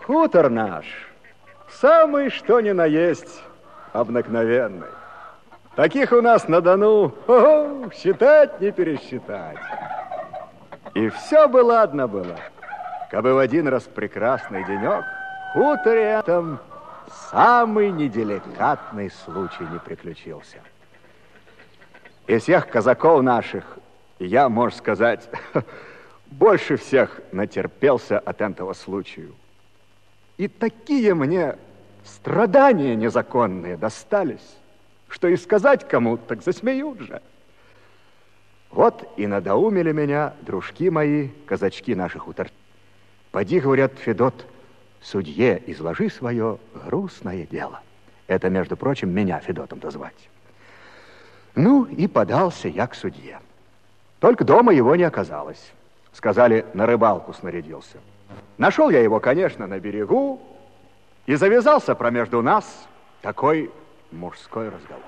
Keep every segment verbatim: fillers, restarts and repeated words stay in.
Хутор наш самый что ни на есть обыкновенный. Таких у нас на Дону о, считать не пересчитать. И все бы ладно было, кабы в один раз прекрасный денек в хуторе этом самый неделикатный случай не приключился. Из всех казаков наших я, можно сказать, больше всех натерпелся от этого случая. И такие мне страдания незаконные достались, что и сказать кому, так засмеют же. Вот и надоумили меня дружки мои, казачки наших хутор. Поди, говорят, Федот, судье изложи свое грустное дело. Это, между прочим, меня Федотом-то звать. Ну, и подался я к судье. Только дома его не оказалось. Сказали, на рыбалку снарядился. Нашел я его, конечно, на берегу, и завязался промежду нас такой мужской разговор.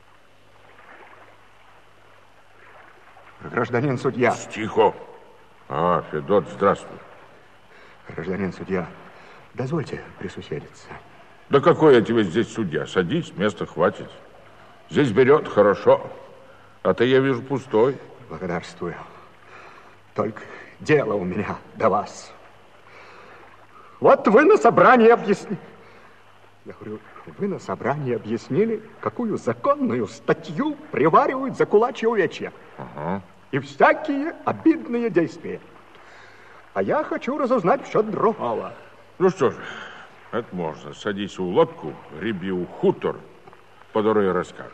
Гражданин судья. Тихо. А, Федот, здравствуй. Гражданин судья, дозвольте присуседиться. Да какой я тебе здесь судья? Садись, места хватит. Здесь берет хорошо, а ты, я вижу, пустой. Благодарствую. Только дело у меня до вас. Вот вы на собрании объяснили... Я говорю, вы на собрании объяснили, какую законную статью приваривают за кулачье увечье. Ага. И всякие обидные действия. А я хочу разузнать все другого. Ну что ж, это можно. Садись у лодку, греби у хутор, по дороге расскажешь.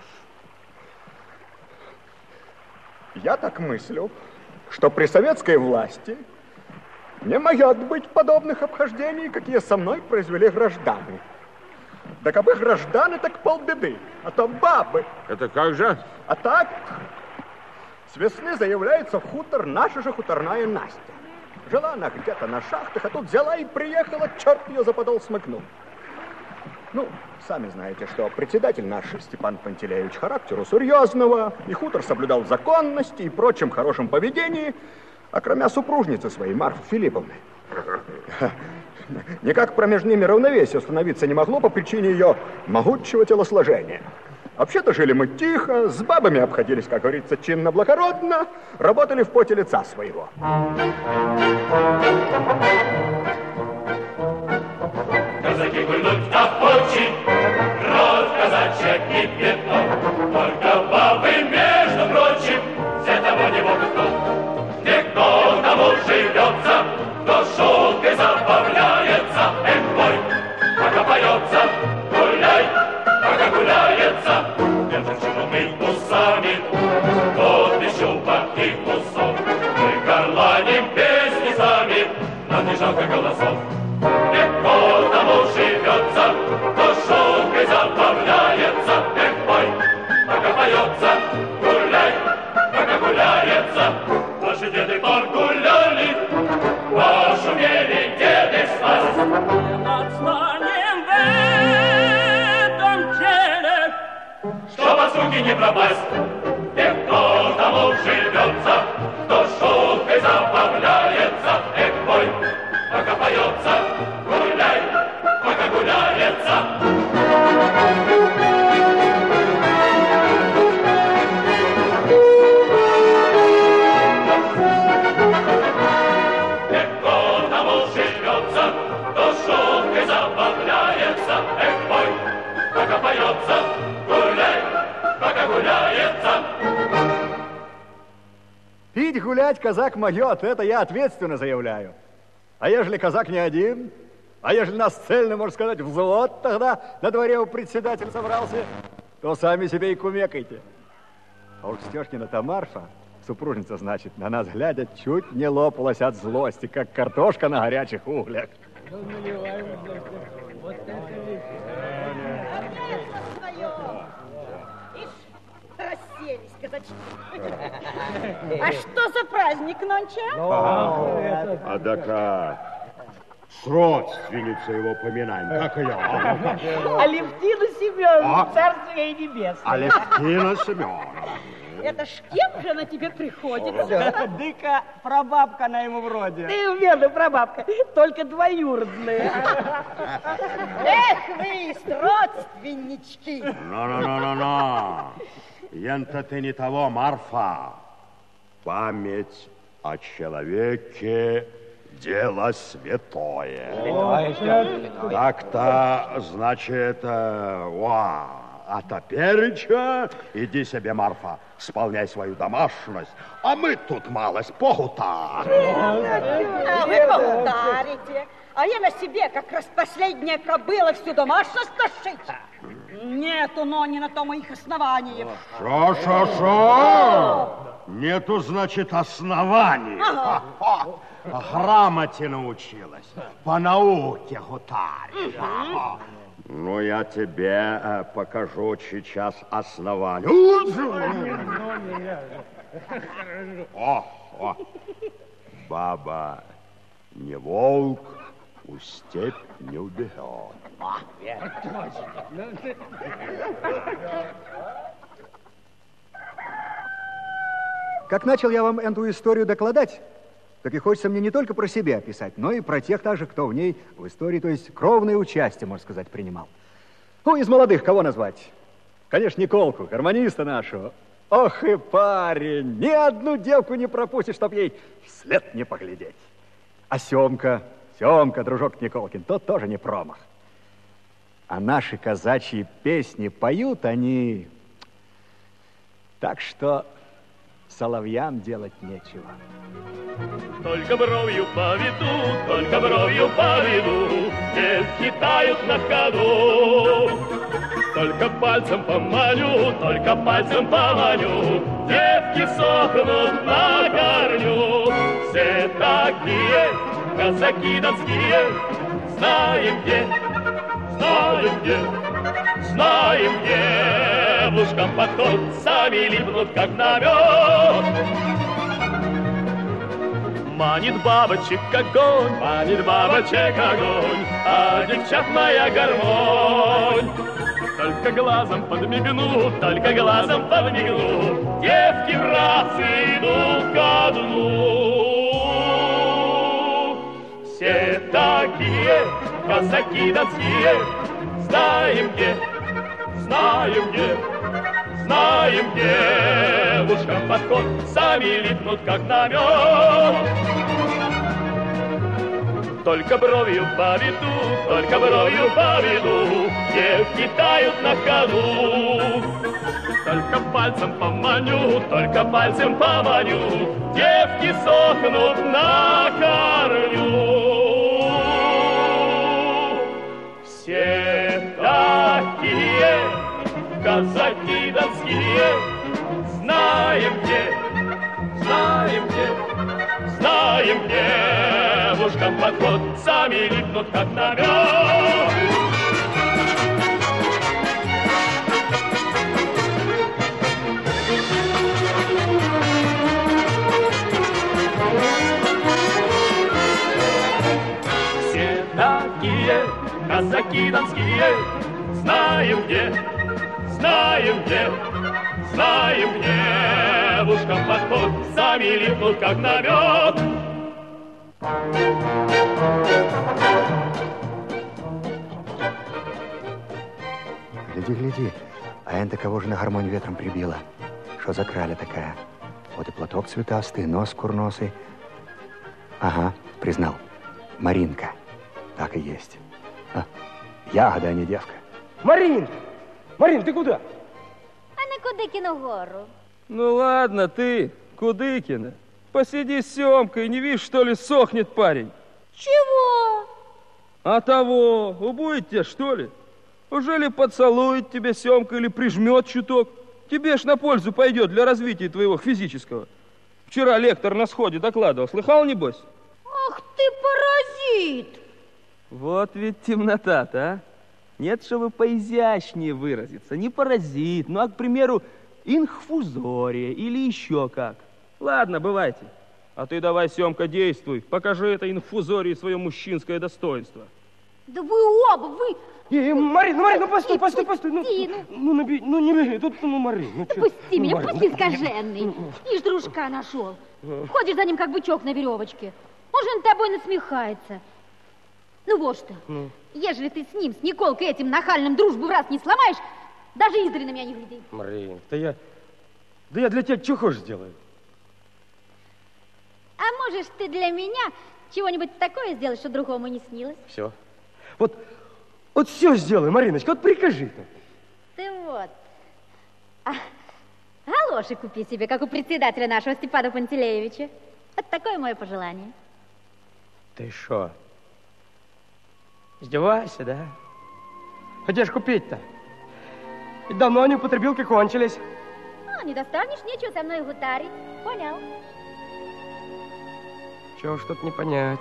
Я так мыслю, что при советской власти не может быть подобных обхождений, какие со мной произвели граждане. Да кабы граждане, так полбеды, а то бабы. Это как же? А так, с весны заявляется в хутор наша же хуторная Настя. Жила она где-то на шахтах, а тут взяла и приехала, черт ее за подол смыкнул. Ну, сами знаете, что председатель наш Степан Пантелеевич характеру серьезного, и хутор соблюдал законности и прочем хорошем поведении, а кроме супружницы своей, Марфы Филипповны. Никак промеж ними равновесие установиться не могло по причине ее могучего телосложения. Вообще-то жили мы тихо, с бабами обходились, как говорится, чинно-благородно, работали в поте лица своего. Казаки гульнут в охочи, рот казачья кипит, только бабы, между прочим, все того не могут знать. Легко тому живется, кто шуткой забавляется. Эх, мой, пока поется, гуляй, пока гуляется. Держим шумными усами, вот и щупа и кусок. Мы горланим песни сами, нам не жалко голосов. Легко тому живется, кто шуткой забавляется. Эх, мой, пока поется, гуляй, пока гуляется. Ваши деды погуляли, пошумели деды с вас. Отстанем в этом деле, чтоб от скуки не пропасть. Легко тому живется, кто шуткой забавляется. Эх, мой, пока поется, гуляй, пока гуляется. Легко тому живется, кто шуткой забавляется. Эх, мой, пока поется, гуляй, пока гуляется. Пить, гулять, казак моет, это я ответственно заявляю. А ежели казак не один, а ежели нас цельно, можно сказать, взвод тогда на дворе у председателя собрался, то сами себе и кумекайте. А уж Стешкина Тамарша, супружница, значит, на нас глядя, чуть не лопалась от злости, как картошка на горячих углях. Расселись, казачки. А что за праздник нонче? А, а да как? С родственницей его поминаем, как ее? Алевтина Семеновна, царствие небесное. Алевтина Семеновна. Это ж кем же она тебе приходится? Дыка прабабка она ему вроде. Ты верно, прабабка, только двоюродная. Эх вы, родственнички. Но-но-но-но-но. Ента ты не того, Марфа. Память о человеке дело святое. Так-то, значит, ва, а топереча иди себе, Марфа, исполняй свою домашность, а мы тут малость погутарим. А вы погутарите, а я на себе, как раз последняя кобыла, всю домашность тащить. Нету, но не на то моих оснований. Шо, шо, шо? Нету, значит, оснований. Ага. Грамоте научилась, по науке гутарить. Ну, я тебе э, покажу сейчас основание. О, о. Баба не волк, у степь не убегет. Как начал я вам эту историю докладать, так и хочется мне не только про себя писать, но и про тех также, кто в ней в истории, то есть кровное участие, можно сказать, принимал. Ну, из молодых кого назвать? Конечно, Николку, гармониста нашего. Ох и парень, ни одну девку не пропустишь, чтоб ей вслед не поглядеть. А Семка, Семка, дружок Николкин, тот тоже не промах. А наши казачьи песни поют они, так что соловьям делать нечего. Только бровью поведу, только бровью поведу, девки тают на ходу. Только пальцем поманю, только пальцем поманю, девки сохнут на корню. Все такие казаки донские, знаем где, знаем где, знаем где. Девушкам подход, сами липнут, как на мед. Манит бабочек огонь, манит бабочек огонь, а девчат моя гармонь. Только глазом подмигну, только глазом подмигну, девки в раз идут ко дну. Все такие казаки донские, знаем где, знаем где, знаем где. Девушкам подход, сами липнут, как на мед. Только бровью поведу, только бровью поведу, девки тают на ходу. Только пальцем поманю, только пальцем поманю, девки сохнут на корню. Все такие казаки донские, знаем где, знаем где, знаем где. Девушкам подход, сами липнут, как на мед. Все такие казаки донские, знаем где, знаем где, знаем где. Девушкам подход, сами липнут, как на мед. Гляди, гляди, а это кого же на гармонь ветром прибило? Что за краля такая? Вот и платок цветастый, нос курносый. Ага, признал. Маринка. Так и есть. А, ягода, а не девка. Марин! Марин, ты куда? А на Кудыкину гору. Ну ладно, ты, Кудыкина. Посиди с Семкой, не видишь, что ли, сохнет парень? Чего? А того, убудет тебя, что ли? Уже ли поцелует тебя Семка или прижмет чуток? Тебе ж на пользу пойдет для развития твоего физического. Вчера лектор на сходе докладывал, слыхал, небось? Ах ты, паразит! Вот ведь темнота-то, а? Нет, чтобы поизящнее выразиться, не паразит, ну, а, к примеру, инфузория или еще как. Ладно, бывайте. А ты давай, Семка, действуй. Покажи этой инфузории свое мужчинское достоинство. Да вы оба, вы... И, Марин, Марин, ну постой, постой, постой. Ну, Пусти, ну. ну, ну, наби- ну не беги, тут, ну, Марин. Ну, Да чё? пусти Ну, меня, Марин, пусти, ну, скаженный. Ишь, дружка нашел. Ходишь за ним, как бычок на веревочке. Он же над тобой насмехается. Ну вот что, ну. ежели ты с ним, с Николкой этим нахальным дружбу в раз не сломаешь, даже издали на меня не гляди. Марин, да я... Да я для тебя чего хочешь сделаю. А можешь ты для меня чего-нибудь такое сделать, что другому не снилось? Все. Вот, вот все сделай, Мариночка, вот прикажи-то. Ты вот. А, галоши купи себе, как у председателя нашего Степана Пантелеевича. Вот такое мое пожелание. Ты шо? Издевайся, да? А где ж купить-то? И давно они употребилки кончились. Ну, не достанешь, нечего со мной гутарить. Понял? Чего ж тут не понять?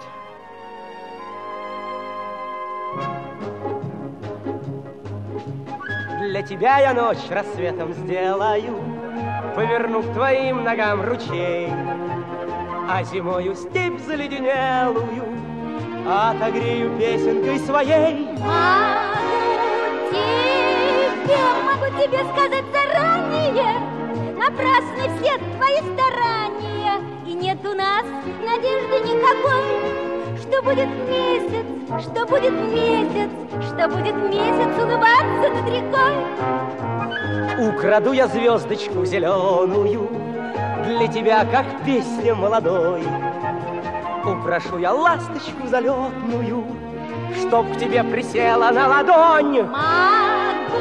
Для тебя я ночь рассветом сделаю, поверну к твоим ногам ручей, а зимою степь заледенелую отогрею песенкой своей. Могу тебе, могу тебе сказать заранее, напрасны все твои старания, и нет у нас надежды никакой, что будет месяц, что будет месяц, что будет месяц улыбаться над рекой. Украду я звездочку зеленую для тебя, как песня молодой. Упрошу я ласточку залетную, чтоб к тебе присела на ладонь. Могу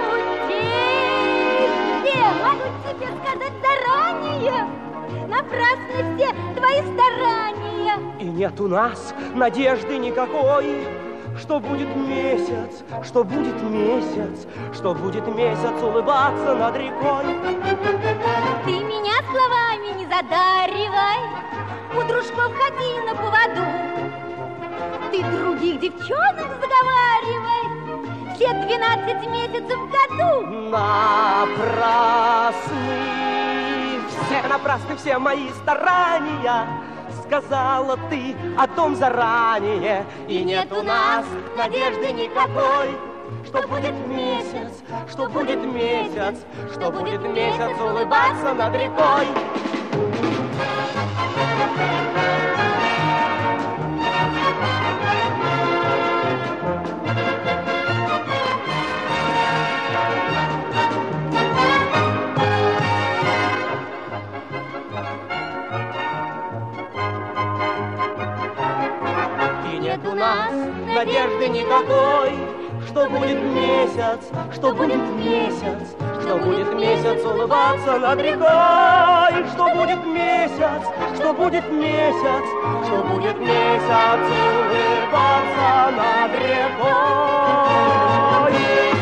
тебе, могу тебе сказать заранее, напрасны все твои старания. И нет у нас надежды никакой, что будет месяц, что будет месяц, что будет месяц улыбаться над рекой. Ты меня словами не задаривай, у дружков ходи на поводу. Ты других девчонок заговаривай все двенадцать месяцев в году. Напрасны все, напрасны все мои старания, сказала ты о том заранее. И нет у нас надежды никакой, что будет месяц, что будет месяц, что будет месяц улыбаться над рекой. У нас надежды никакой, что будет месяц, что будет месяц, что будет месяц улыбаться над рекой, что будет месяц, что будет месяц, что будет месяц улыбаться над рекой.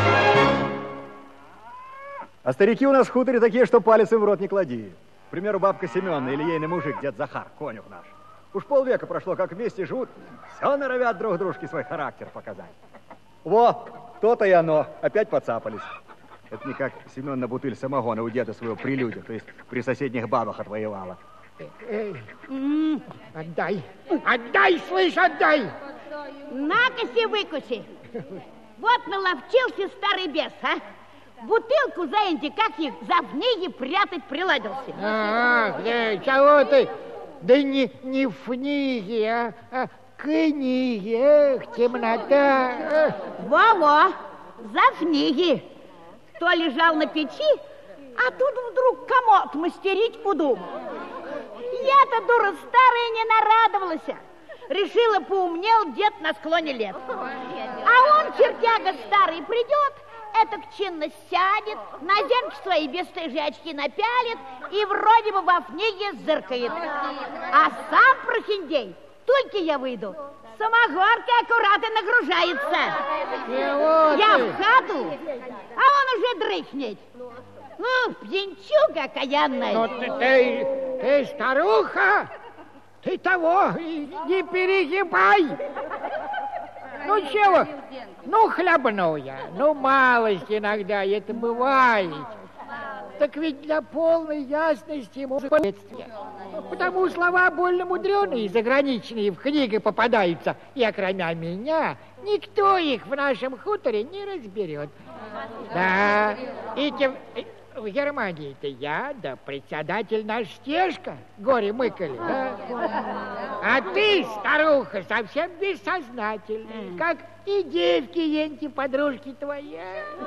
А старики у нас в хуторе такие, что палец им в рот не клади. К примеру, бабка Семена или ейный мужик, дед Захар, конюх наш. Уж полвека прошло, как вместе живут, все норовят друг дружке свой характер показать. Во, то-то и оно, опять поцапались. Это не как Семен на бутыль самогона у деда своего прилюдил, то есть при соседних бабах отвоевала. Эй, м-м, отдай, отдай, слышь, отдай! На-ка, выкуси. Вот наловчился старый бес, а? Бутылку за энди, как их, за книги прятать приладился. Ах, да, чего ты? Да не, не в книге, а, а книги, эх, темнота. Во-во, за книги. Кто лежал на печи, а тут вдруг комод мастерить удумал. Я-то, дура старая, не нарадовалась. Решила, поумнел дед на склоне лет. А он, чертяга старый, придет, этак чинно сядет, на зенки свои бесстыжие очки напялит и вроде бы во книге зыркает. А сам прохиндей, только я выйду, самогоркой аккуратно нагружается. Я в хату, а он уже дрыхнет. Ну, пьянчуга окаянная. Ну, ты, ты, ты старуха, ты того, не перегибай. Ну, чего? Ну, хлебну я. Ну, малость иногда, это бывает. Так ведь для полной ясности музыка бедствия. Потому слова больно мудреные, заграничные в книге попадаются. И окромя меня, никто их в нашем хуторе не разберет. Да, и тем... В Германии-то я, да председатель наш Стежка, горе мыкали, да? А ты, старуха, совсем бессознательная, как и девки енти, подружки твоя.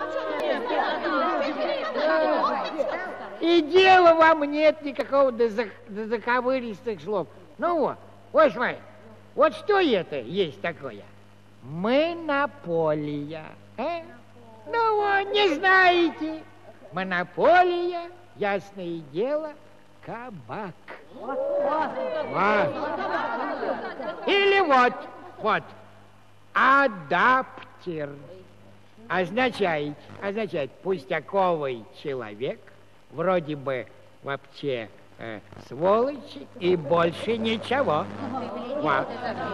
И дела вам нет никакого до, за, до заковыристых слов. Ну вот, вот смотри, вот что это есть такое? Монополия. А? Ну вот, не знаете. Монополия, ясное дело, кабак. Вот. Или вот, вот, адаптер. Означает, означает пустяковый человек, вроде бы вообще э, сволочи и больше ничего. Вот.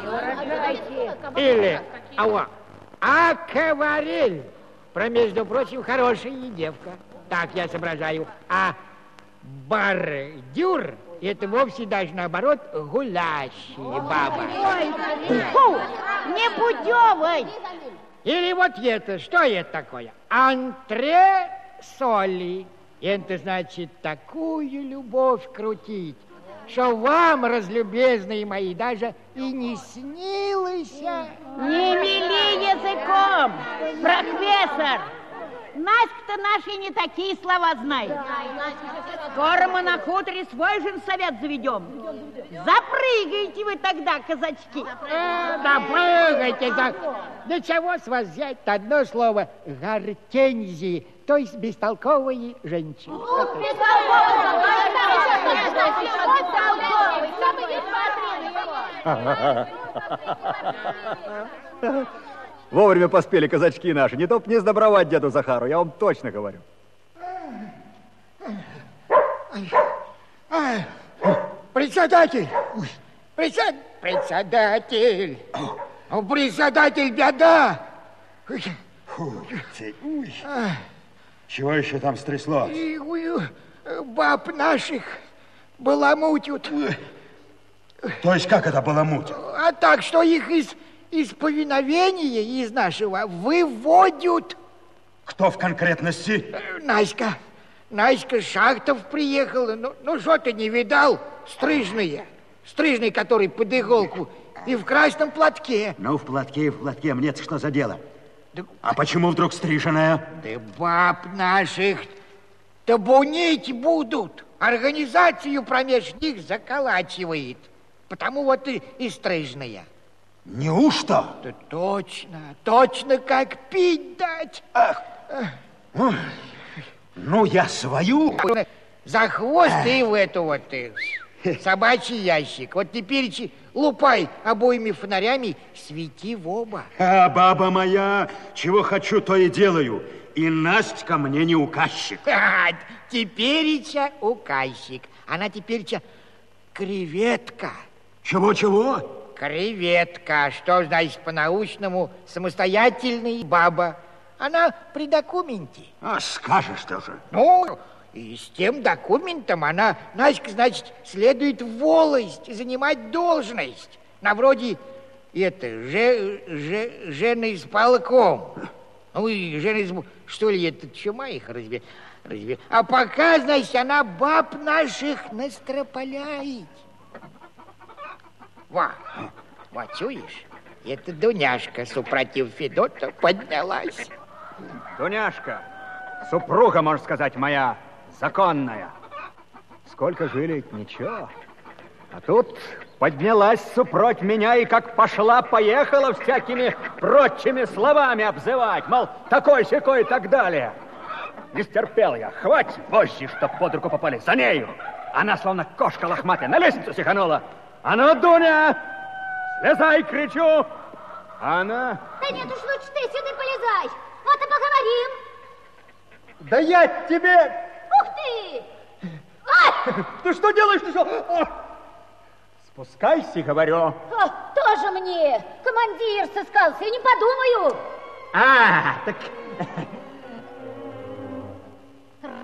Или, а вот, акварель. Про, между прочим, хорошая девка. Так я соображаю. А бордюр — это вовсе даже наоборот гулящая баба. Ой, фу, непутевый. Или вот это, что это такое? Антресоли. Это значит такую любовь крутить, что вам, разлюбезные мои, даже и не снилось. Не мели языком, профессор. Наська-то наши не такие слова знает. Скоро мы на хуторе свой женсовет заведем. Запрыгайте вы тогда, казачки. Э, да прыгайте. Да, да чего с вас взять-то одно слово гортензии, то есть бестолковые женщины. Вовремя поспели казачки наши. Не то б не сдобровать деду Захару, я вам точно говорю. Председатель! Председ... Председатель! Председатель, беда! Фу, ты, уй. Чего еще там стряслось? Баб наших баламутят. То есть как это баламутят? А так, что их из... из повиновения из нашего выводят. Кто в конкретности? Наська. Наська Шахтов приехала. Ну, ну что ты не видал? Стрижная. Стрижный, который под иголку. И в красном платке. Ну, в платке и в платке. Мне-то что за дело? Да... А почему вдруг стриженая? Да баб наших табунить будут. Организацию промеж них заколачивает. Потому вот и, и стрижная. Неужто? Да точно, точно как пить дать. Ах. Ну, ну, я свою. За хвост и в эту вот и, собачий ящик. Вот теперь лупай обоими фонарями, свети в оба. А, баба моя, чего хочу, то и делаю. И Настя мне не указчик. А, теперича указчик. Она теперича креветка. Чего-чего? Креветка, что значит по-научному самостоятельная баба. Она при документе. А скажешь тоже. Ну, и с тем документом она, Наська, значит, следует в волость, занимать должность. На вроде, это, же, же, жены с полком. Ну, и жены с... Что ли, это чума их разбе... разбе... А пока, значит, она баб наших настропаляет. Во, вот чуешь? Это Дуняшка, супротив Федота, поднялась. Дуняшка, супруга, можно сказать, моя законная. Сколько жили, ничего. А тут поднялась супроть меня и как пошла-поехала всякими прочими словами обзывать. Мол, такой-сякой и так далее. Не стерпел я. Хватит вожжи, чтоб под руку попали. За нею. Она, словно кошка лохматая, на лестницу сиханула. А ну, Дуня, слезай, кричу. А она... Да нет уж, лучше ты сюда полезай. Вот и поговорим. Да я тебе... Ух ты! Ай! Ты что делаешь? Ты что? Спускайся, говорю. О, тоже мне. Командир сыскался, я не подумаю. А, так...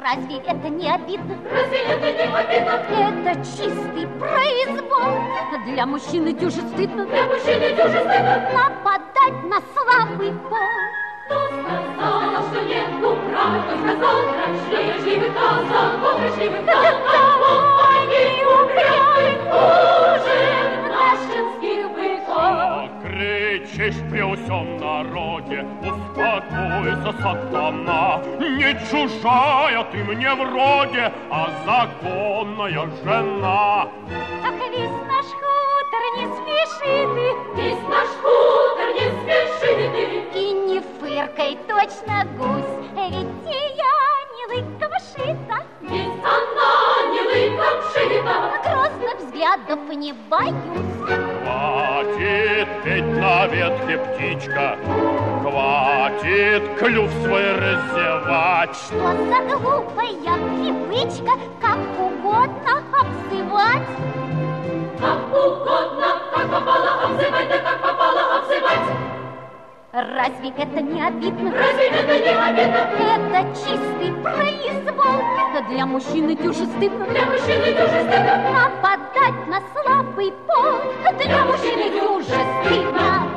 Разве это не обидно? Разве это не обидно? Это чистый произвол. Для мужчины дюже стыдно. Для мужчины дюже стыдно. Нападать на слабый пол. Кто сказал, что нету прав? Кто сказал, дрочливый казак, дрочливый казак, они упрямы хуже нашинских быков. Кричишь при всем народе, успокойся, сатана. Не чужая ты мне вроде, а законная жена. Ах, весь наш хутор не спеши ты, весь наш хутор не спеши ты. И не фыркай, точно гусь, ведь я не лыком шита. Ведь она не лыком шита. Грозных взглядов не боюсь. Хватит петь на ветке, птичка, хватит клюв свой раздевать. Что за глупая привычка, как угодно обзывать? Как угодно, как попало обзывать, да как попало обзывать. Разве это не обидно? Разве это не обидно? Это чистый произвол. Для мужчины дюже стыдно. Для мужчины дюже стыдно. Нападать на слабый пол. Для мужчины дюже стыдно.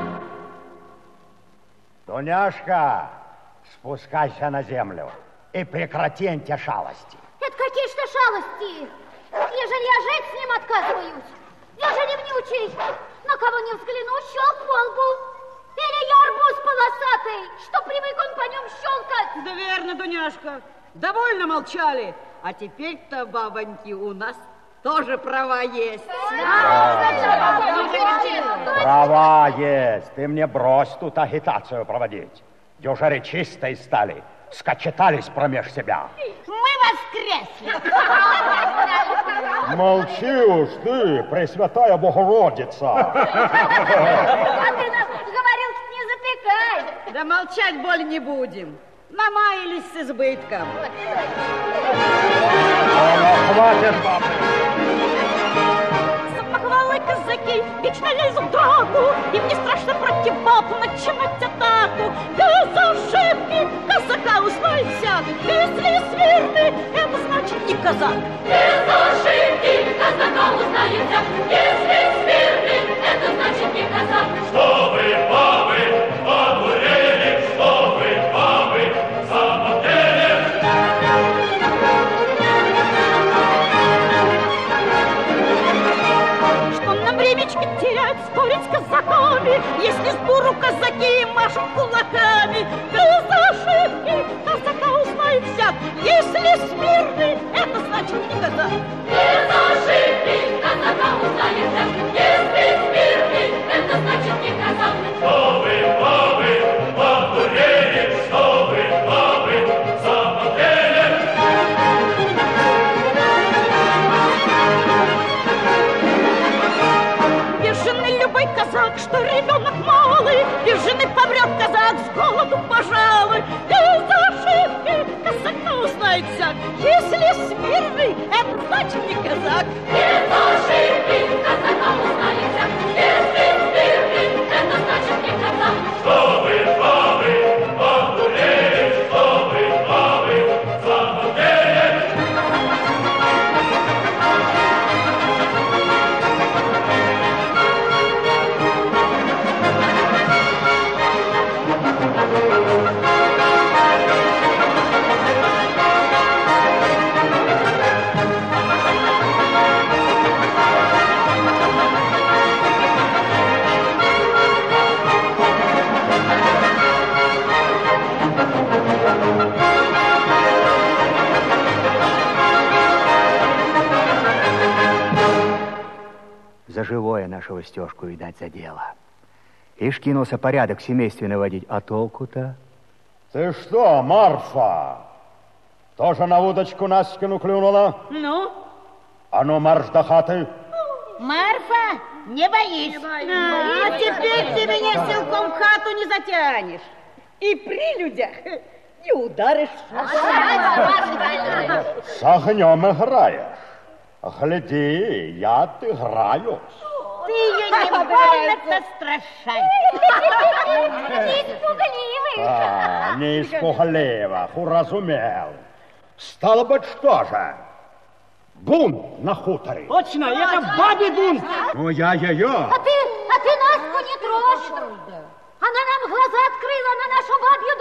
Дуняшка, спускайся на землю и прекрати эти шалости. Это какие что шалости? Ежели я жить с ним отказываюсь, ежели внючий, на кого не взгляну, щелк по лбу. Или я арбуз полосатый, что привык он по нем щелкать. Да верно, Дуняшка, довольно молчали. А теперь-то, бабоньки, у нас тоже права есть. Права есть. Ты мне брось тут агитацию проводить. Дюжери чистые стали, скочетались промеж себя. Мы воскресли. Молчи уж ты, Пресвятая Богородица. А ты нас говорил, не затыкай. Да молчать более не будем. Намаялись с избытком. Хватит, бабы. Похвалы казаки вечно лезут в драку, им не страшно против баб начинать атаку. Без ошибки казака узнает всяк, если смирный, это значит не казак. Без ошибки казака узнает всяк, если смирный, это значит не казак. Что вы, бабы, одурели, что вы, бабы, в самом деле? Что нам времечко терять, спорить с казаками, если с буру казаки машут кулаками. Без ошибки казака узнает всяк, если смирный, это значит не казак. Без ошибки казака узнает всяк, если смирный, это значит не казак. Что вы, бабы, одурели, что вы, бабы, в самом деле? Без жены любой казак, что ребенок малый, без жены помрет казак с голоду, пожалуй. Без ошибки казака узнает всяк, если смирный, это значит не казак. Без ошибки казака узнает всяк, если смирный, это значит не казак. Что вы, бабы, одурели, что вы, бабы, в самом деле? За живое нашего Стёшку, видать, за дело. Ишь кинулся порядок в семействе наводить, а толку-то? Ты что, Марфа, тоже на удочку Настину клюнула? Ну? А ну, марш до хаты. Марфа, не боись. Не боюсь. А, а теперь ты меня силком в хату не затянешь. И при людях не ударишь. С огнем играешь. Гляди, я отыграюсь. Ты ее не больно-то страшай. Не испугливый. А, не испугливо, уразумел. Стало быть, что же? Бунт на хуторе. Точно, это бабий бунт. Ну, я ее. А ты, а ты Настю не трожь. Она нам глаза открыла на нашу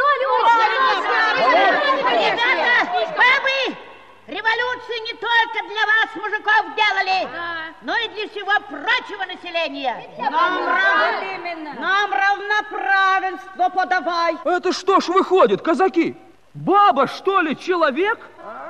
бабью долю. Ребята, бабы, революцию не только для вас, мужиков, делали, но и для всего прочего населения. Нам, рав... Нам равноправенство подавай. Это что ж выходит, казаки? Баба, что ли, человек?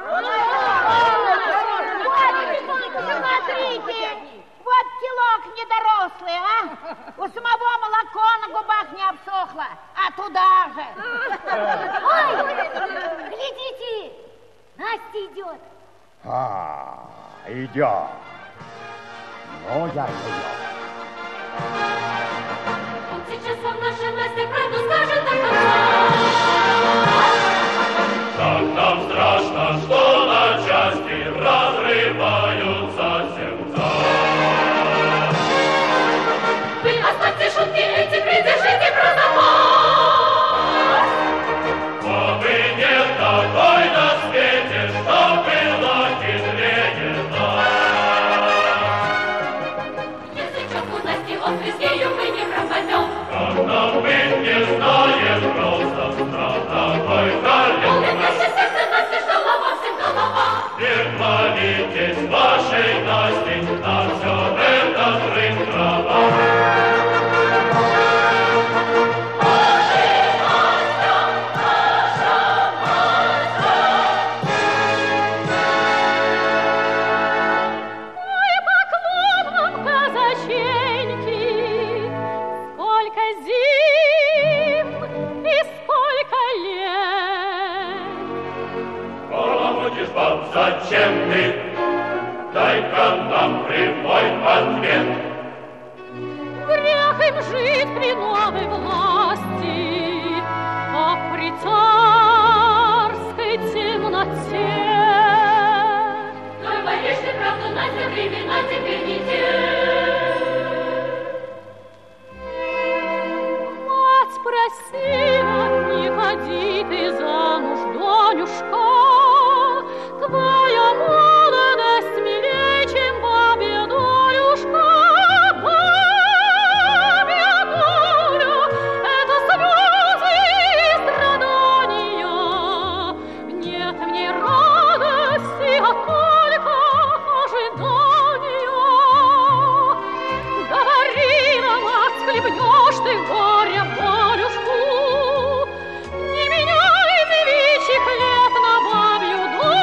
Смотрите, вот телок недорослый, а? У самого молоко на губах не обсохло, а туда же. Ой, глядите, Настя идет. А, идет. Ну, я ее. Он сейчас вам наша Настя правду скажет до конца. Так нам страшно, что на части разрываются сердца. Вы оставьте шутки эти, придержите про запас. Бабы нет такой на свете, что была хитрее нас. Если чёрт у Насти острый с нею мы не пропадем. Как нам быть, не знаем просто, страх такой колен. Не хвалитесь вашей Насти, на все это рынок трава. Боже, Настя, наша Настя. Ой, поклон вам, казаченьки, сколько зим и сколько лет. Помогишь, баб, зачем ты? Дай-ка нам прямой ответ. Грех им жить при новой власти, как при царской темноте. Той боишь ты правду, Настя, времена теперь не те. Мать просила, не ходи ты замуж, Донюшка. Твоя молодость милей, чем бабья долюшка. Бабья доля — это слезы и страдания. Нет в ней радости, а только ожидания. Говорила мать, хлебнешь ты горя долюшку. Не меняй ты личик лет на бабью долю.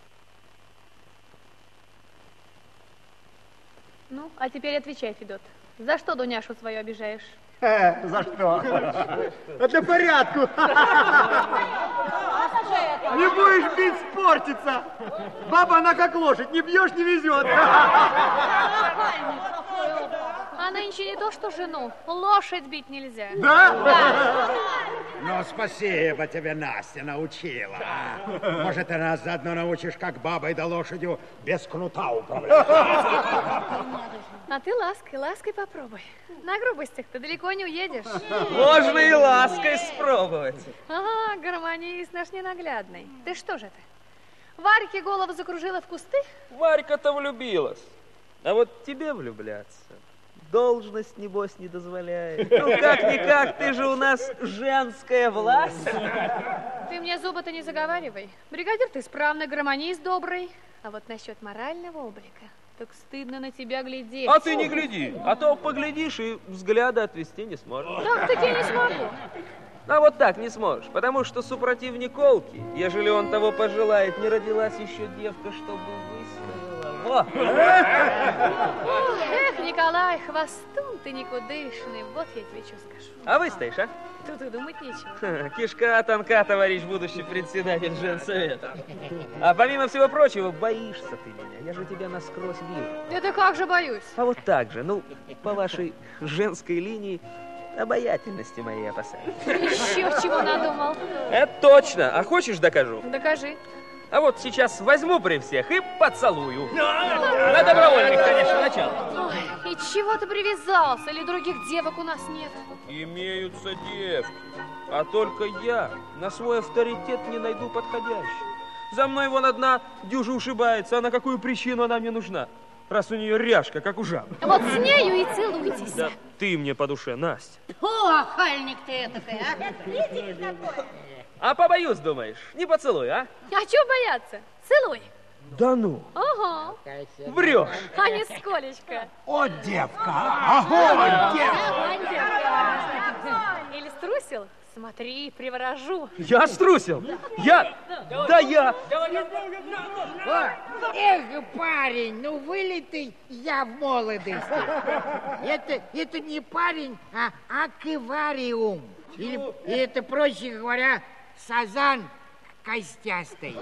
Ну, а теперь отвечай, Федот. За что Дуняшу свою обижаешь? Э, за что? Это порядку. Не будешь бить, спортиться. Баба, она как лошадь, не бьешь, не везет. А нынче не то, что жену, лошадь бить нельзя. Да? Да. Ну, спасибо тебе, Настя, научила. Может, ты нас заодно научишь, как бабой да лошадью без кнута управлять. А ты лаской, лаской попробуй. На грубостях ты далеко не уедешь. Можно и лаской спробовать. Ага, гармонист наш ненаглядный. Ты что же это? Варьке голову закружила в кусты? Варька-то влюбилась. А вот тебе влюбляться должность, небось, не дозволяет. Ну, как-никак, ты же у нас женская власть. Ты мне зубы-то не заговаривай. Бригадир, ты справный, гармонист добрый. А вот насчет морального облика, так стыдно на тебя глядеть. А ты не гляди, а то поглядишь и взгляда отвести не сможешь. Так-таки не смогу. А вот так не сможешь, потому что супротив Николки, ежели он того пожелает, не родилась еще девка, чтобы выставила. Во! Эх, Николай, хвостун ты никудышный, вот я тебе что скажу. А выстоишь, а? Тут и думать нечего. Кишка тонка, товарищ будущий председатель женсовета. А помимо всего прочего, боишься ты меня. Я же тебя насквозь вижу. Это как же боюсь? А вот так же, ну, по вашей женской линии, обаятельности моей опасаюсь. Еще чего надумал? Это точно. А хочешь, докажу? Докажи. А вот сейчас возьму при всех и поцелую. На добровольных, конечно, начало. Ой, и чего ты привязался? Или других девок у нас нет? Имеются девки, а только я на свой авторитет не найду подходящих. За мной вон одна дюжа ушибается, а на какую причину она мне нужна? Раз у нее ряжка, как у жабы. Вот с нею и целуйтесь. Да ты мне по душе, Настя. О, охальник ты этакой, а? А побоюсь, думаешь? Не поцелуй, а? А чего бояться? Целуй. Да ну. Ага. Врешь. А нисколечко. О, девка, огонь, девка. Или струсил? Смотри, приворожу. Я струсил? Я? Да я. О, эх, парень, ну вылитый я в молодости. Это, это не парень, а аквариум. Или, или это, проще говоря, сазан костястый.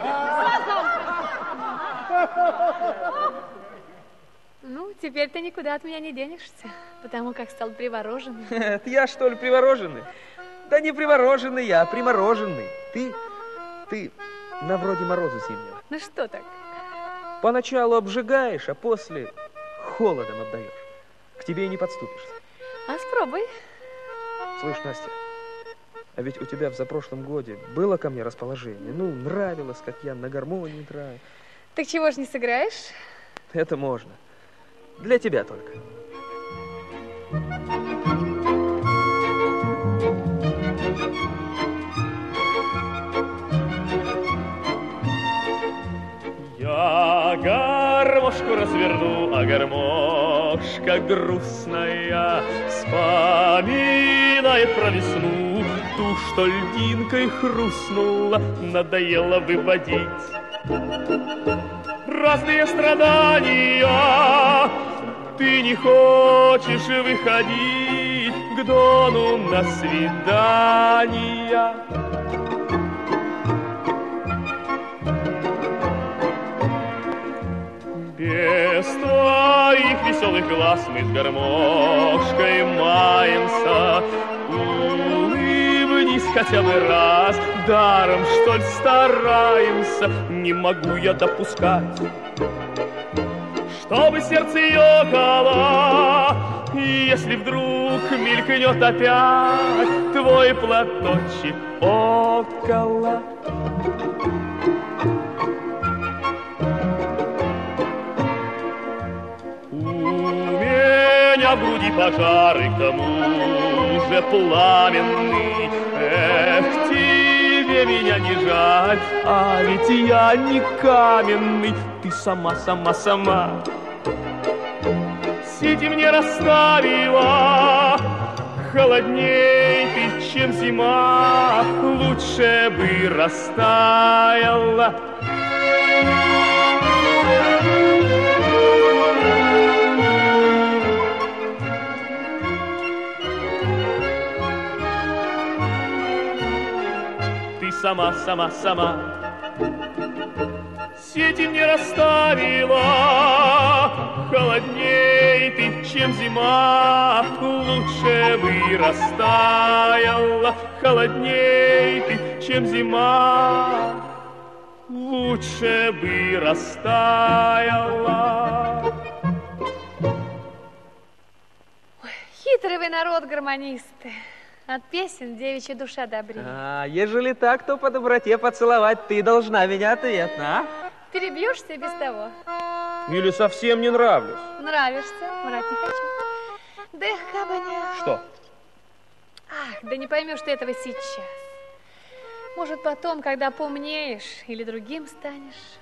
Ну, теперь ты никуда от меня не денешься, потому как стал привороженным. Это я, что ли, привороженный? Да не привороженный я, а примороженный. Ты, ты на вроде мороза зимнего. Ну что так? Поначалу обжигаешь, а после холодом отдаешь. К тебе и не подступишься. А спробуй. Слышь, Настя, а ведь у тебя в запрошлом годе было ко мне расположение. Ну, нравилось, как я на гармонии играю. Так чего ж не сыграешь? Это можно. Для тебя только. Я гармошку разверну, а гармошка грустная вспоминает про весну, ту, что льдинкой хрустнула, надоело выводить. Разные страдания, ты не хочешь выходить к Дону на свидания. Без твоих веселых глаз мы с гармошкой маемся. Улыбнись хотя бы раз, даром, что ли, стараемся. Не могу я допускать, чтобы сердце ёкало, если вдруг мелькнет опять твой платочек около. В груди пожары, кому же пламенный. Эх, тебе меня не жаль, а ведь я не каменный. Ты сама, сама, сама сети мне расставила. Холодней ты, чем зима, лучше бы растаяла. сама, сама, сама. Сети мне расставила, холодней ты, чем зима. Лучше бы растаяла, холодней ты, чем зима. Лучше бы растаяла. Ой, хитрый вы народ, гармонисты. От песен девичья душа добрее. А, ежели так, то по доброте поцеловать ты должна меня ответно, а? Перебьешься без того. Или совсем не нравлюсь? Нравишься, врать не хочу. Да эх, кабы не... Что? Ах, да не поймешь ты этого сейчас. Может, потом, когда поумнеешь или другим станешь.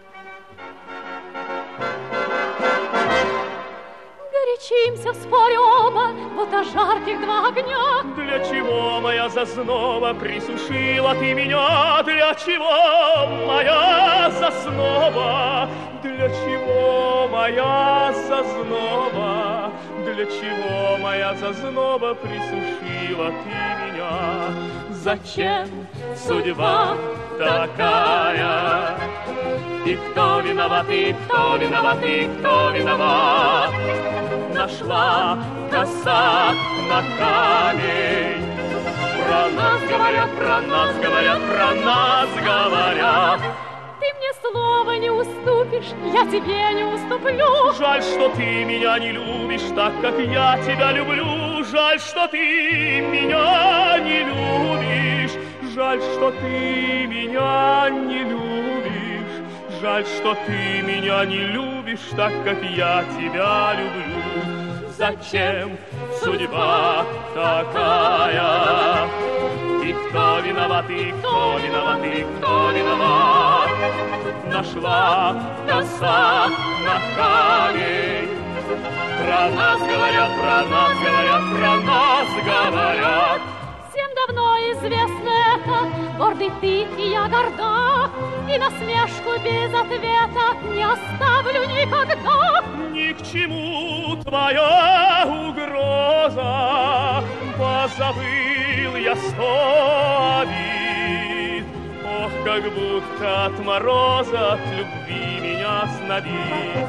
Горячимся в споре оба, будто жарких два огня. Для чего моя зазноба присушила ты меня? Для чего моя зазноба? Для чего моя зазноба? Для чего моя зазноба присушила ты меня? Зачем судьба такая? И кто виноват, и кто виноват, и кто виноват? Нашла коса на камень. Про нас говорят, про нас говорят, про нас говорят. Ты мне слова не уступишь, я тебе не уступлю. Жаль, что ты меня не любишь так, как я тебя люблю. Жаль, что ты меня не любишь. Жаль, что ты меня не любишь. Жаль, что ты меня не любишь так, как я тебя люблю. Зачем судьба такая? И кто виноват, и кто виноват, и кто виноват? Нашла коса на камень. Про нас говорят, про нас говорят, про нас говорят. Всем давно известно это, гордый ты и я горда, и насмешку без ответа не оставлю никогда. Ни к чему твоя угроза, позабыл я сто обид. Ох, как будто от мороза, от любви меня снобит.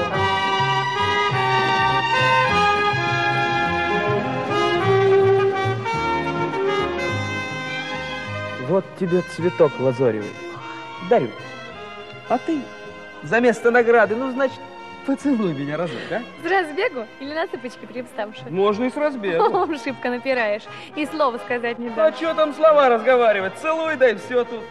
Вот тебе цветок лазоревый. Дарю. А ты за место награды, ну, значит, поцелуй меня разок, а? С разбегу или на цыпочки привставши? Можно и с разбегу. О, шибко напираешь. И слова сказать не дашь. А что там слова разговаривать? Целуй, дай, все тут.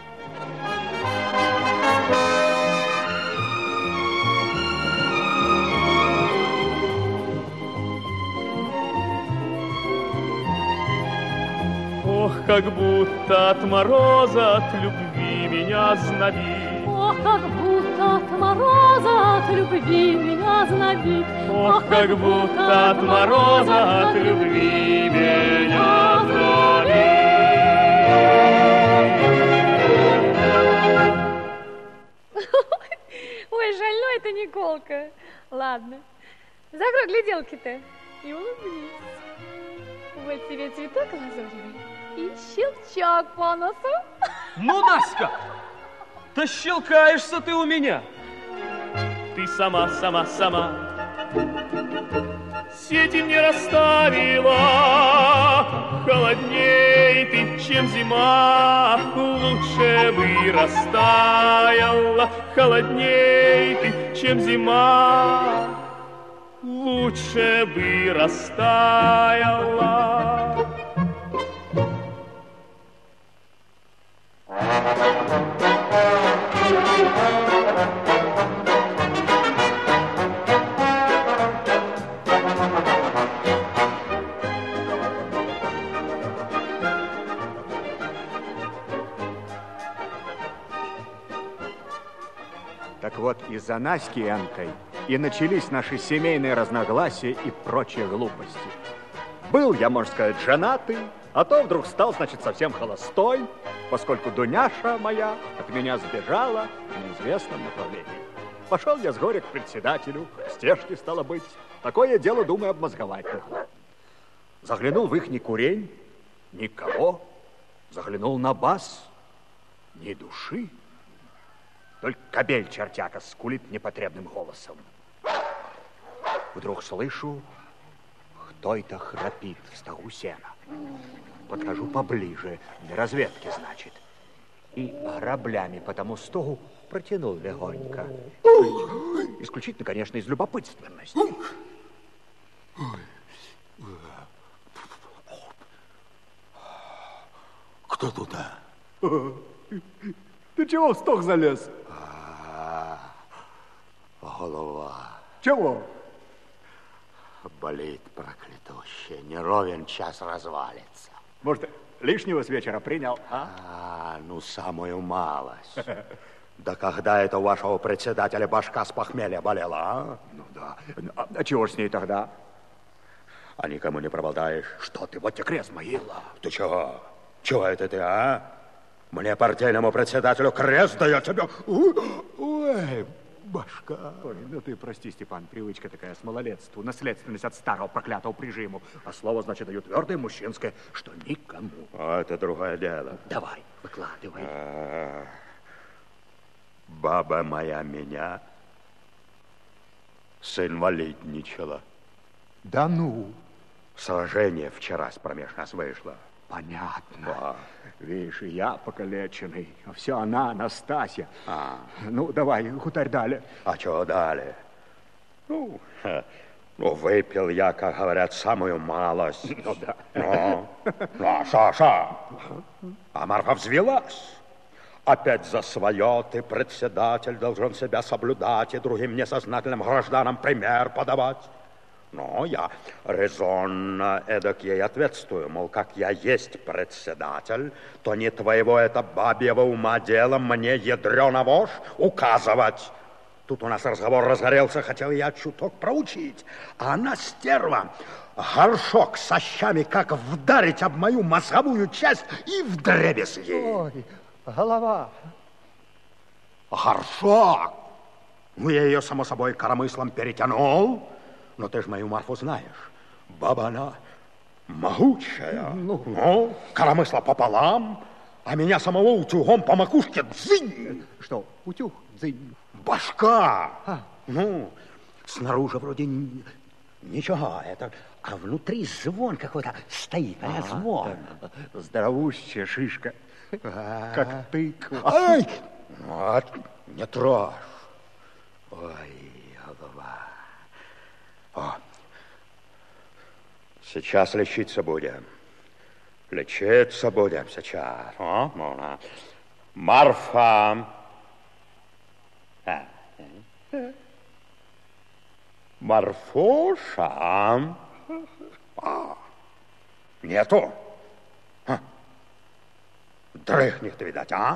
Ох, как будто от мороза, от любви меня знобит. Ох, как будто от мороза, от любви меня знобит. Ох, как будто от мороза, от любви меня знобит. Ой, жаль, ну это Николка. Ладно, закрой гляделки-то и улыбнись. Вот тебе цветок лазурный и щелчок по носу. Ну, Наська, да щелкаешься ты у меня. Ты сама, сама, сама сети мне расставила, холодней ты, чем зима. Лучше бы растаяла, холодней ты, чем зима. Лучше бы растаяла. Так вот, из-за Наськи Энкой и начались наши семейные разногласия и прочие глупости. Был я, можно сказать, женатый, а то вдруг стал, значит, совсем холостой, поскольку Дуняша моя от меня сбежала в неизвестном направлении. Пошел я с горя к председателю, стежки стало быть. Такое дело, думаю, обмозговать надо. Заглянул в ихний курень, никого. Заглянул на бас, Ни души. Только кобель-чертяка скулит непотребным голосом. Вдруг слышу, кто-то храпит в стогу сена. Подхожу поближе, для разведки, значит. И граблями по тому стогу протянул легонько. Исключительно, конечно, из любопытственности. Кто тут, а? Ты чего в стог залез? А, голова. Чего? Болит проклятущая, не ровен час развалится. Может, лишнего с вечера принял, а? А, ну, самую малость. Да когда это у вашего председателя башка с похмелья болела, а? Ну да. А, а чего ж с ней тогда? А никому не проболтаешь? Что ты, вот тебе крест могила. Ты чего? Чего это ты, а? Мне, партийному председателю, крест, да я тебе... Ой, башка. Ой, ну ты прости, Степан, привычка такая с малолетству, наследственность от старого проклятого прижиму. А слово, значит, даю твердое мужчинское, что никому. А это другое дело. Давай, выкладывай. А, баба моя меня синвалидничала. Да ну? Сражение вчера промеж нас вышло. Понятно. Да. Видишь, и я покалеченный, а все она, Анастасия. А. Ну, давай, хутарь далее. А чего далее? Ну, ну, выпил я, как говорят, самую малость. Ну, да. Ну, ну, а Саша? А Марфа взвелась. Опять за свое ты, председатель, должен себя соблюдать и другим несознательным гражданам пример подавать. Но я резонно эдак ей ответствую, мол, как я есть председатель, то не твоего это бабьего ума дело мне, ядрёна вошь, указывать. Тут у нас разговор разгорелся, хотел я чуток проучить, а она, стерва, горшок со щами как вдарить об мою мозговую часть и вдребезги ей. Ой, голова. Горшок? Ну, я ее, само собой, коромыслом перетянул. Но ты ж мою Марфу знаешь. Баба она могучая. Ну, ну коромысла пополам, а меня самого утюгом по макушке дзынь. Что, утюг дзынь? Башка. А. Ну, снаружи вроде ничего, это, а внутри звон какой-то стоит, а, а звон. Здоровущая шишка, а, как тыква. Ай, вот, не трожь. Ой, голова. О, сейчас лечиться будем. Лечиться будем сейчас. О, ну, Марфа. А. Марфуша. А. Нету. А. Дрыхнет, видать, а?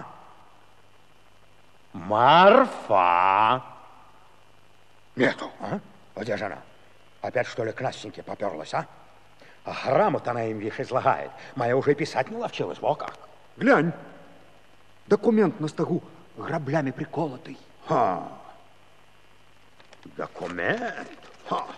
Марфа. Нету, а? Где же она? Опять, что ли, к Настеньке поперлась, а? А грамоту она им, видишь, излагает. Моя уже писать не ловчилась, во как. Глянь, документ на стогу граблями приколотый. Ха. Документ? Ха.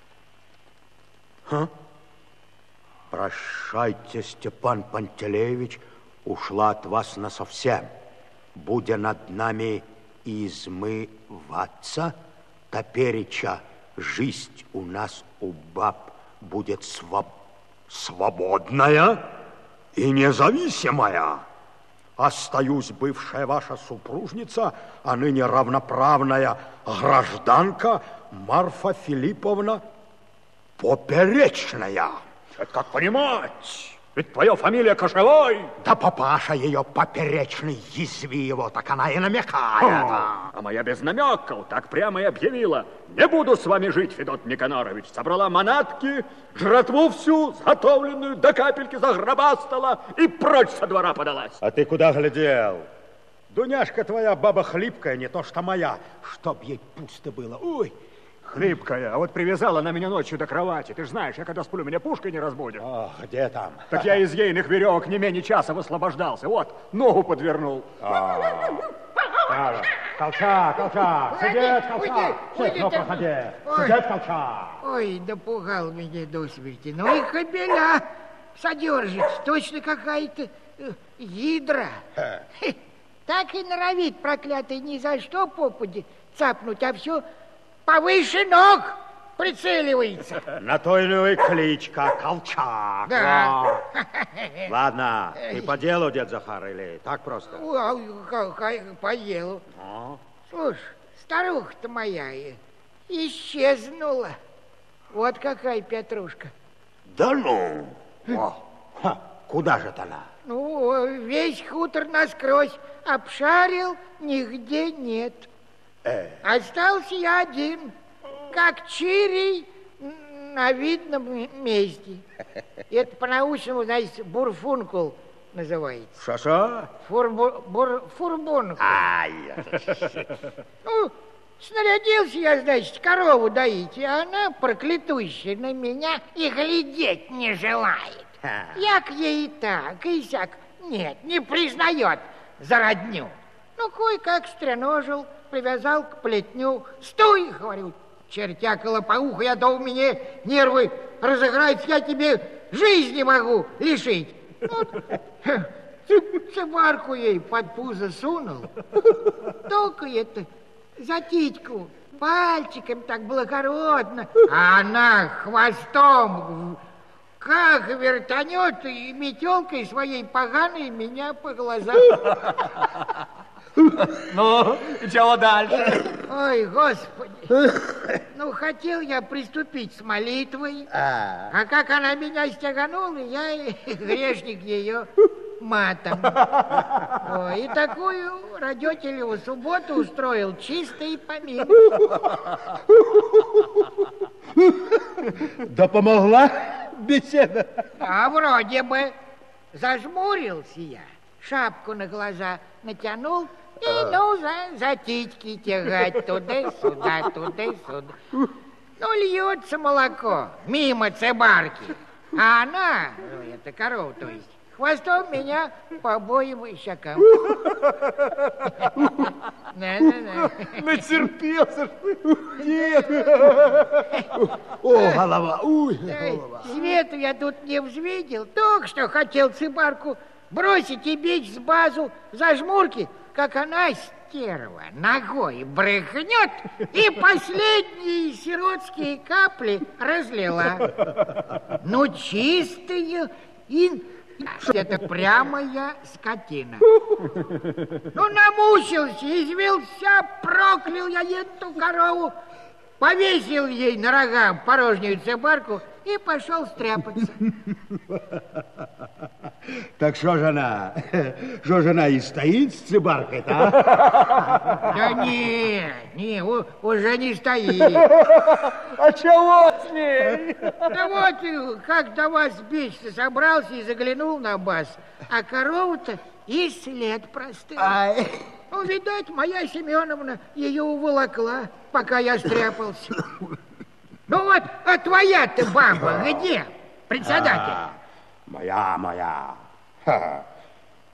Ха. Прощайте, Степан Пантелеевич, ушла от вас насовсем. Будя над нами измываться, топереча жизнь у нас у баб будет своб... свободная и независимая. Остаюсь бывшая ваша супружница, а ныне равноправная гражданка Марфа Филипповна Поперечная. Это как понимать? Ведь твоя фамилия Кошевой. Да папаша ее Поперечный, язви его, так она и намекает. А, а моя без намеков так прямо и объявила. Не буду с вами жить, Федот Никонорович. Собрала манатки, жратву всю, заготовленную, до капельки загробастала и прочь со двора подалась. А ты куда глядел? Дуняшка твоя баба хлипкая, не то что моя, чтоб ей пусто было. Ой, хлипкая, а вот привязала она меня ночью до кровати. Ты ж знаешь, я когда сплю, меня пушкой не разбудит. А, где там? Так я из ейных веревок не менее часа высвобождался. Вот, ногу подвернул. Колчак, колчак, сидеть, колчак. Ну, проходи. Сидеть, колчак. Ой, допугал меня до смерти. Ну и кобеля содержится, точно какая-то гидра. Так и норовит проклятый ни за что попади цапнуть, а все повыше ног прицеливается. На то или иное кличка Колчак. Да. Ладно, ты по делу, дед Захар, или так просто? По делу. Слушай, старуха-то моя исчезнула. Вот какая Петрушка. Да ну? Ха, куда же она? Ну, весь хутор насквозь обшарил, нигде нет. Э. Остался я один, как чирий на видном месте. Это по-научному, значит, бурфункул называется. Шо-шо? Фурбу, бур, фурбункул. Ай, ну, снарядился я, значит, корову доить, а она, проклятущая, на меня и глядеть не желает. Я к ей и так, и сяк. Нет, не признает за родню. Ну, кое-как стреножил, привязал к плетню. Стой, говорю, чертяка лопоуха, а то у меня нервы разыграются, я тебе жизни могу лишить. Вот, цыбарку ей под пузо сунул. Только это за титьку пальчиком так благородно, а она хвостом как вертанет и метелкой своей поганой меня по глазам. Ну, и чего дальше? Ой, Господи. Ну, хотел я приступить с молитвой, а, а как она меня стяганула, я грешник ее матом. Ой, и такую родителеву субботу устроил чистой поминки. Да помогла беседа? А вроде бы. Зажмурился я, шапку на глаза натянул и ну за, за титьки тягать туда-сюда, туда-сюда. Ну, льется молоко мимо цыбарки, а она, ну, это корова, то есть, хвостом меня по обоим щекам. Натерпелся. Нет. О, голова, ой, голова. Свету я тут не взвидел, только что хотел цыбарку бросить и бить с базу зажмурки, как она, стерва, ногой брыхнет и последние сиротские капли разлила. Ну, чистые и... Это прямо я скотина. Ну, намучился, извелся, проклял я эту корову, повесил ей на рога порожнюю цыбарку и пошел стряпаться. Так что же она? Что же она и стоит с цыбаркой-то, а? Да нет, не, уже не стоит. А чего с ней? Да вот, как до вас бечься собрался и заглянул на бас, а корова-то и след простыл. Ну, видать, моя Семеновна ее уволокла, пока я стряпался. Ну вот, а твоя-то баба где, председатель? А, моя, моя. Ха-ха.